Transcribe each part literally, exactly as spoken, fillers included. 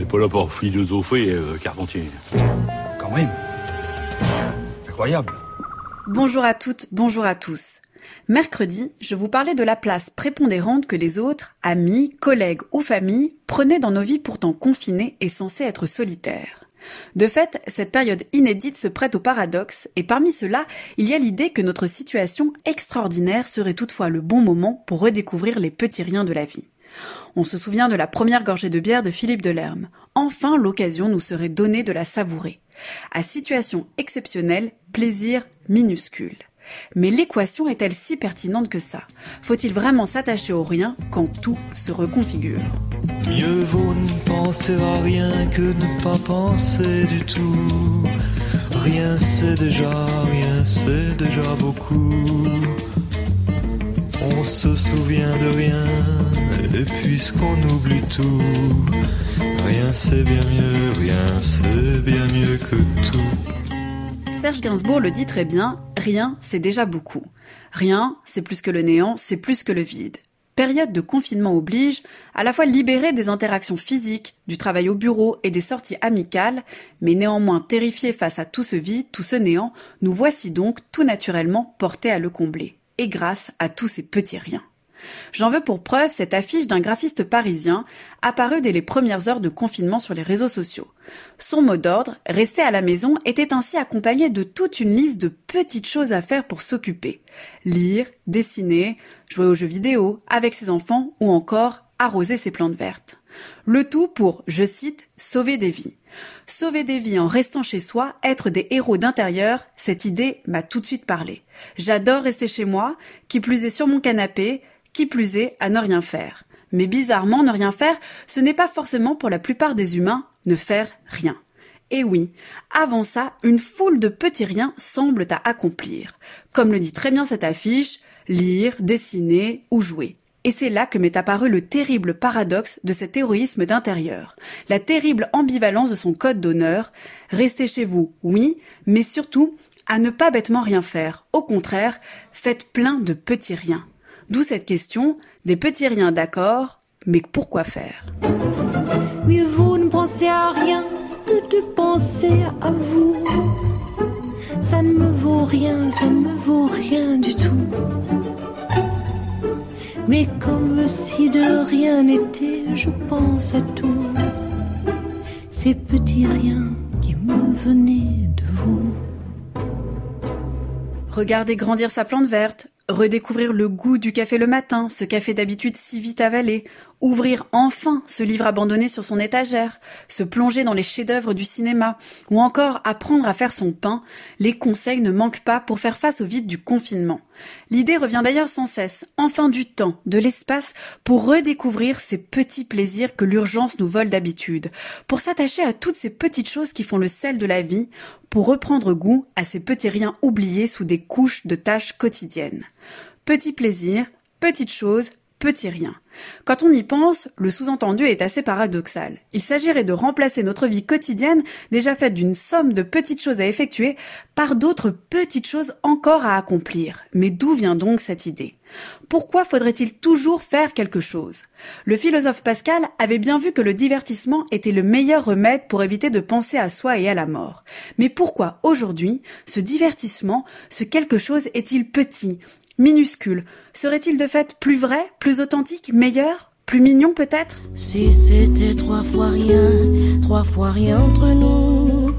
pas là pour philosopher, euh, Carpentier. Quand même. Incroyable. Bonjour à toutes, bonjour à tous. Mercredi, je vous parlais de la place prépondérante que les autres, amis, collègues ou familles, prenaient dans nos vies pourtant confinées et censées être solitaires. De fait, cette période inédite se prête au paradoxe, et parmi ceux-là, il y a l'idée que notre situation extraordinaire serait toutefois le bon moment pour redécouvrir les petits riens de la vie. On se souvient de la première gorgée de bière de Philippe Delerme. Enfin, l'occasion nous serait donnée de la savourer. À situation exceptionnelle, plaisir minuscule. Mais l'équation est-elle si pertinente que ça ? Faut-il vraiment s'attacher au rien quand tout se reconfigure ? Mieux vaut ne penser à rien que ne pas penser du tout. Rien c'est déjà, rien c'est déjà beaucoup. On se souvient de rien, et puisqu'on oublie tout, rien c'est bien mieux, rien c'est bien mieux que tout. Serge Gainsbourg le dit très bien, rien, c'est déjà beaucoup. Rien, c'est plus que le néant, c'est plus que le vide. Période de confinement oblige, à la fois libérée des interactions physiques, du travail au bureau et des sorties amicales, mais néanmoins terrifiés face à tout ce vide, tout ce néant, nous voici donc tout naturellement portés à le combler. Et grâce à tous ces petits riens. J'en veux pour preuve cette affiche d'un graphiste parisien apparue dès les premières heures de confinement sur les réseaux sociaux. Son mot d'ordre, rester à la maison, était ainsi accompagné de toute une liste de petites choses à faire pour s'occuper. Lire, dessiner, jouer aux jeux vidéo, avec ses enfants ou encore arroser ses plantes vertes. Le tout pour, je cite, sauver des vies. Sauver des vies en restant chez soi, être des héros d'intérieur, cette idée m'a tout de suite parlé. J'adore rester chez moi, qui plus est sur mon canapé, qui plus est à ne rien faire. Mais bizarrement, ne rien faire, ce n'est pas forcément pour la plupart des humains ne faire rien. Et oui, avant ça, une foule de petits riens semblent à accomplir. Comme le dit très bien cette affiche, lire, dessiner ou jouer. Et c'est là que m'est apparu le terrible paradoxe de cet héroïsme d'intérieur. La terrible ambivalence de son code d'honneur. Restez chez vous, oui, mais surtout, à ne pas bêtement rien faire. Au contraire, faites plein de petits riens. D'où cette question, des petits riens d'accord, mais pourquoi faire ? Mieux vaut ne penser à rien que de penser à vous. Ça ne me vaut rien, ça ne me vaut rien du tout. Mais comme si de rien n'était, je pense à tout. Ces petits riens qui me venaient de vous. Regardez grandir sa plante verte, redécouvrir le goût du café le matin, ce café d'habitude si vite avalé, ouvrir enfin ce livre abandonné sur son étagère, se plonger dans les chefs-d'œuvre du cinéma, ou encore apprendre à faire son pain, les conseils ne manquent pas pour faire face au vide du confinement. L'idée revient d'ailleurs sans cesse, enfin du temps, de l'espace, pour redécouvrir ces petits plaisirs que l'urgence nous vole d'habitude, pour s'attacher à toutes ces petites choses qui font le sel de la vie, pour reprendre goût à ces petits riens oubliés sous des couches de tâches quotidiennes. Petits plaisirs, petites choses, petits riens. Quand on y pense, le sous-entendu est assez paradoxal. Il s'agirait de remplacer notre vie quotidienne, déjà faite d'une somme de petites choses à effectuer, par d'autres petites choses encore à accomplir. Mais d'où vient donc cette idée ? Pourquoi faudrait-il toujours faire quelque chose ? Le philosophe Pascal avait bien vu que le divertissement était le meilleur remède pour éviter de penser à soi et à la mort. Mais pourquoi aujourd'hui, ce divertissement, ce quelque chose est-il petit ? Minuscule, serait-il de fait plus vrai, plus authentique, meilleur, plus mignon peut-être ? Si c'était trois fois rien, trois fois rien entre nous,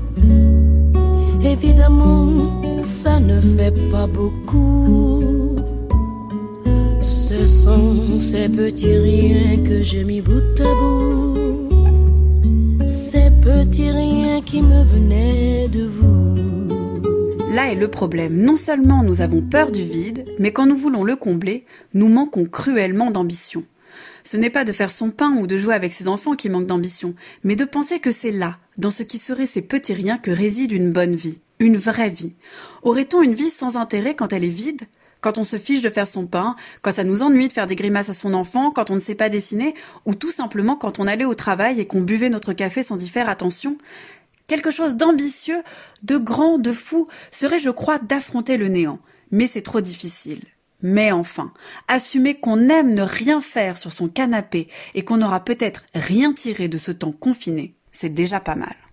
évidemment, ça ne fait pas beaucoup. Ce sont ces petits riens que j'ai mis bout à bout, ces petits riens qui me venaient de vous. Là est le problème. Non seulement nous avons peur du vide, mais quand nous voulons le combler, nous manquons cruellement d'ambition. Ce n'est pas de faire son pain ou de jouer avec ses enfants qui manquent d'ambition, mais de penser que c'est là, dans ce qui seraient ces petits riens, que réside une bonne vie, une vraie vie. Aurait-on une vie sans intérêt quand elle est vide ? Quand on se fiche de faire son pain, quand ça nous ennuie de faire des grimaces à son enfant, quand on ne sait pas dessiner, ou tout simplement quand on allait au travail et qu'on buvait notre café sans y faire attention ? Quelque chose d'ambitieux, de grand, de fou, serait, je crois, d'affronter le néant. Mais c'est trop difficile. Mais enfin, assumer qu'on aime ne rien faire sur son canapé et qu'on n'aura peut-être rien tiré de ce temps confiné, c'est déjà pas mal.